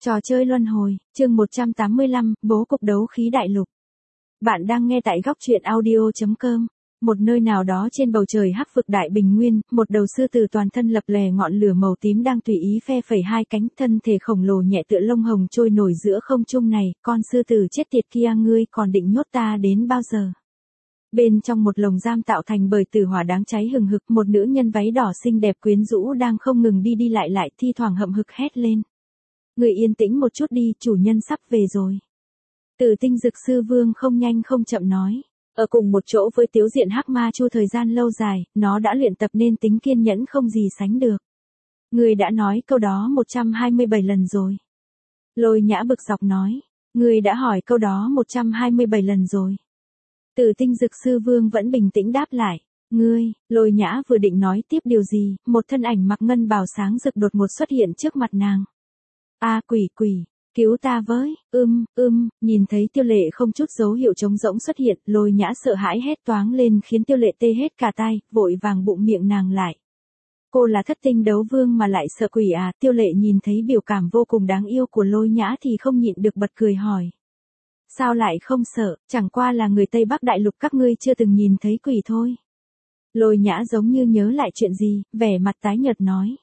Trò chơi luân hồi, chương 185, bố cục đấu khí đại lục. Bạn đang nghe tại góc truyện audio.com. Một nơi nào đó trên bầu trời hắc vực đại bình nguyên, một đầu sư tử toàn thân lập lè ngọn lửa màu tím đang tùy ý phe phẩy hai cánh, thân thể khổng lồ nhẹ tựa lông hồng trôi nổi giữa không trung này. Con sư tử chết tiệt kia, ngươi còn định nhốt ta đến bao giờ? Bên trong một lồng giam tạo thành bởi tử hỏa đáng cháy hừng hực, một nữ nhân váy đỏ xinh đẹp quyến rũ đang không ngừng đi lại, thi thoảng hậm hực hét lên. Người yên tĩnh một chút đi, chủ nhân sắp về rồi. Tử Tinh Dực Sư Vương không nhanh không chậm nói. Ở cùng một chỗ với Tiếu Diện Hắc Ma Chu thời gian lâu dài, nó đã luyện tập nên tính kiên nhẫn không gì sánh được. Người đã nói câu đó 127 lần rồi. Lôi Nhã bực dọc nói. Người đã hỏi câu đó 127 lần rồi. Tử Tinh Dực Sư Vương vẫn bình tĩnh đáp lại. Ngươi, Lôi Nhã vừa định nói tiếp điều gì, một thân ảnh mặc ngân bào sáng rực đột ngột xuất hiện trước mặt nàng. A quỷ, cứu ta với, nhìn thấy Tiêu Lệ không chút dấu hiệu trống rỗng xuất hiện, Lôi Nhã sợ hãi hét toáng lên khiến Tiêu Lệ tê hết cả tai, vội vàng bụng miệng nàng lại. Cô là thất tinh đấu vương mà lại sợ quỷ à? Tiêu Lệ nhìn thấy biểu cảm vô cùng đáng yêu của Lôi Nhã thì không nhịn được bật cười hỏi. Sao lại không sợ, chẳng qua là người Tây Bắc Đại Lục các ngươi chưa từng nhìn thấy quỷ thôi. Lôi Nhã giống như nhớ lại chuyện gì, vẻ mặt tái nhợt nói.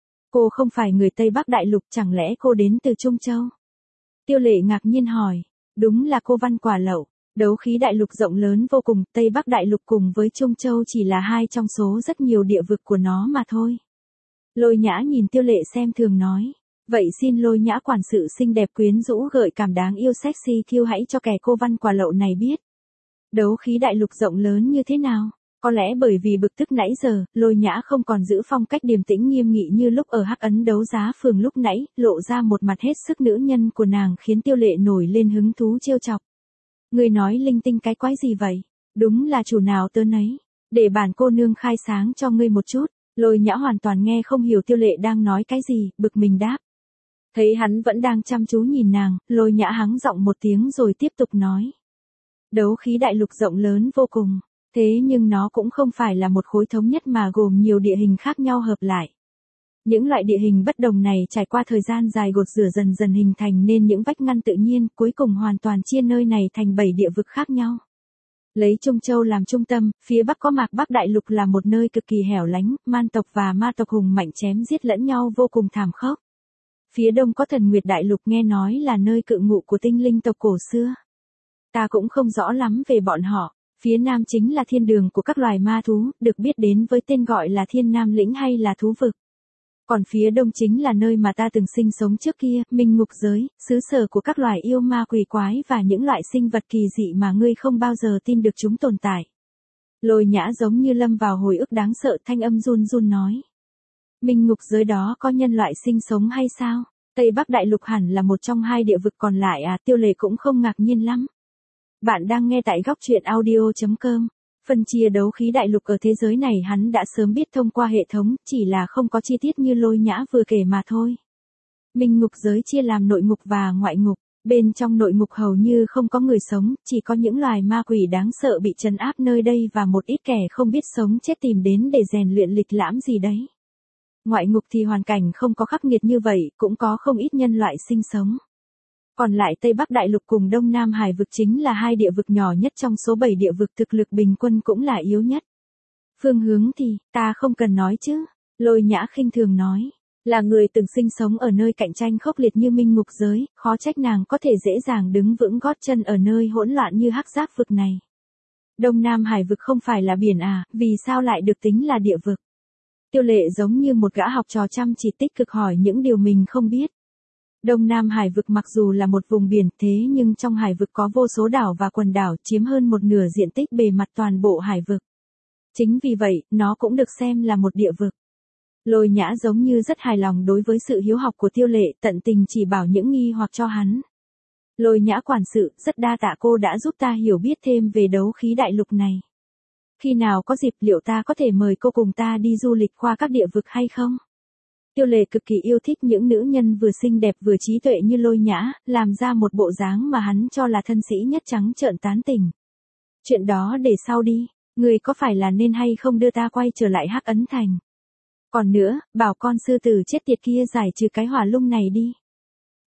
Cô không phải người Tây Bắc Đại Lục, chẳng lẽ cô đến từ Trung Châu? Tiêu Lệ ngạc nhiên hỏi. Đúng là cô Văn Quả Lậu. Đấu khí đại lục rộng lớn vô cùng, Tây Bắc Đại Lục cùng với Trung Châu chỉ là hai trong số rất nhiều địa vực của nó mà thôi. Lôi Nhã nhìn Tiêu Lệ xem thường nói. Vậy xin Lôi Nhã quản sự xinh đẹp quyến rũ gợi cảm đáng yêu sexy kiêu hãy cho kẻ cô Văn Quả Lậu này biết. Đấu khí đại lục rộng lớn như thế nào? Có lẽ bởi vì bực tức nãy giờ, Lôi Nhã không còn giữ phong cách điềm tĩnh nghiêm nghị như lúc ở Hắc Ấn đấu giá phường lúc nãy, lộ ra một mặt hết sức nữ nhân của nàng khiến Tiêu Lệ nổi lên hứng thú trêu chọc. Người nói linh tinh cái quái gì vậy? Đúng là chủ nào tớ nấy. Để bản cô nương khai sáng cho ngươi một chút. Lôi Nhã hoàn toàn nghe không hiểu Tiêu Lệ đang nói cái gì, bực mình đáp. Thấy hắn vẫn đang chăm chú nhìn nàng, Lôi Nhã hắng giọng một tiếng rồi tiếp tục nói. Đấu khí đại lục rộng lớn vô cùng. Thế nhưng nó cũng không phải là một khối thống nhất mà gồm nhiều địa hình khác nhau hợp lại. Những loại địa hình bất đồng này trải qua thời gian dài gột rửa dần dần hình thành nên những vách ngăn tự nhiên, cuối cùng hoàn toàn chia nơi này thành 7 địa vực khác nhau. Lấy Trung Châu làm trung tâm, phía bắc có Mạc Bắc Đại Lục là một nơi cực kỳ hẻo lánh, man tộc và ma tộc hùng mạnh chém giết lẫn nhau vô cùng thảm khốc. Phía đông có Thần Nguyệt Đại Lục nghe nói là nơi cự ngụ của tinh linh tộc cổ xưa. Ta cũng không rõ lắm về bọn họ. Phía nam chính là thiên đường của các loài ma thú, được biết đến với tên gọi là Thiên Nam Lĩnh hay là Thú Vực. Còn phía đông chính là nơi mà ta từng sinh sống trước kia, Minh Ngục Giới, xứ sở của các loài yêu ma quỷ quái và những loại sinh vật kỳ dị mà ngươi không bao giờ tin được chúng tồn tại. Lôi Nhã giống như lâm vào hồi ức đáng sợ, thanh âm run run nói. Minh Ngục Giới đó có nhân loại sinh sống hay sao? Tây Bắc Đại Lục hẳn là một trong hai địa vực còn lại à? Tiêu Lệ cũng không ngạc nhiên lắm. Bạn đang nghe tại góc truyện audio.com. Phân chia đấu khí đại lục ở thế giới này hắn đã sớm biết thông qua hệ thống, chỉ là không có chi tiết như Lôi Nhã vừa kể mà thôi. Minh Ngục Giới chia làm nội ngục và ngoại ngục. Bên trong nội ngục hầu như không có người sống, chỉ có những loài ma quỷ đáng sợ bị trấn áp nơi đây và một ít kẻ không biết sống chết tìm đến để rèn luyện lịch lãm gì đấy. Ngoại ngục thì hoàn cảnh không có khắc nghiệt như vậy, cũng có không ít nhân loại sinh sống. Còn lại Tây Bắc Đại Lục cùng Đông Nam Hải vực chính là hai địa vực nhỏ nhất trong số 7 địa vực, thực lực bình quân cũng là yếu nhất. Phương hướng thì, ta không cần nói chứ. Lôi Nhã khinh thường nói. Là người từng sinh sống ở nơi cạnh tranh khốc liệt như Minh Ngục Giới, khó trách nàng có thể dễ dàng đứng vững gót chân ở nơi hỗn loạn như Hắc Giáp vực này. Đông Nam Hải vực không phải là biển à, vì sao lại được tính là địa vực? Tiêu Lệ giống như một gã học trò chăm chỉ tích cực hỏi những điều mình không biết. Đông Nam Hải vực mặc dù là một vùng biển, thế nhưng trong hải vực có vô số đảo và quần đảo chiếm hơn một nửa diện tích bề mặt toàn bộ hải vực. Chính vì vậy, nó cũng được xem là một địa vực. Lôi Nhã giống như rất hài lòng đối với sự hiếu học của Tiêu Lệ, tận tình chỉ bảo những nghi hoặc cho hắn. Lôi Nhã quản sự, rất đa tạ cô đã giúp ta hiểu biết thêm về đấu khí đại lục này. Khi nào có dịp liệu ta có thể mời cô cùng ta đi du lịch qua các địa vực hay không? Tiêu Lệ cực kỳ yêu thích những nữ nhân vừa xinh đẹp vừa trí tuệ như Lôi Nhã, làm ra một bộ dáng mà hắn cho là thân sĩ nhất trắng trợn tán tỉnh. Chuyện đó để sau đi, người có phải là nên hay không đưa ta quay trở lại Hắc Ấn Thành? Còn nữa, bảo con sư tử chết tiệt kia giải trừ cái hỏa lung này đi.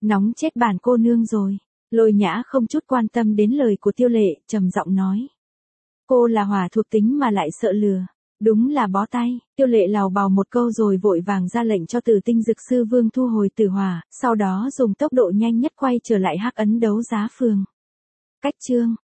Nóng chết bản cô nương rồi. Lôi Nhã không chút quan tâm đến lời của Tiêu Lệ, trầm giọng nói. Cô là hỏa thuộc tính mà lại sợ lừa. Đúng là bó tay. Tiêu Lệ lào bào một câu rồi vội vàng ra lệnh cho Tử Tinh Dực Sư Vương thu hồi tử hỏa, sau đó dùng tốc độ nhanh nhất quay trở lại Hắc Ấn đấu giá phường. Cách chương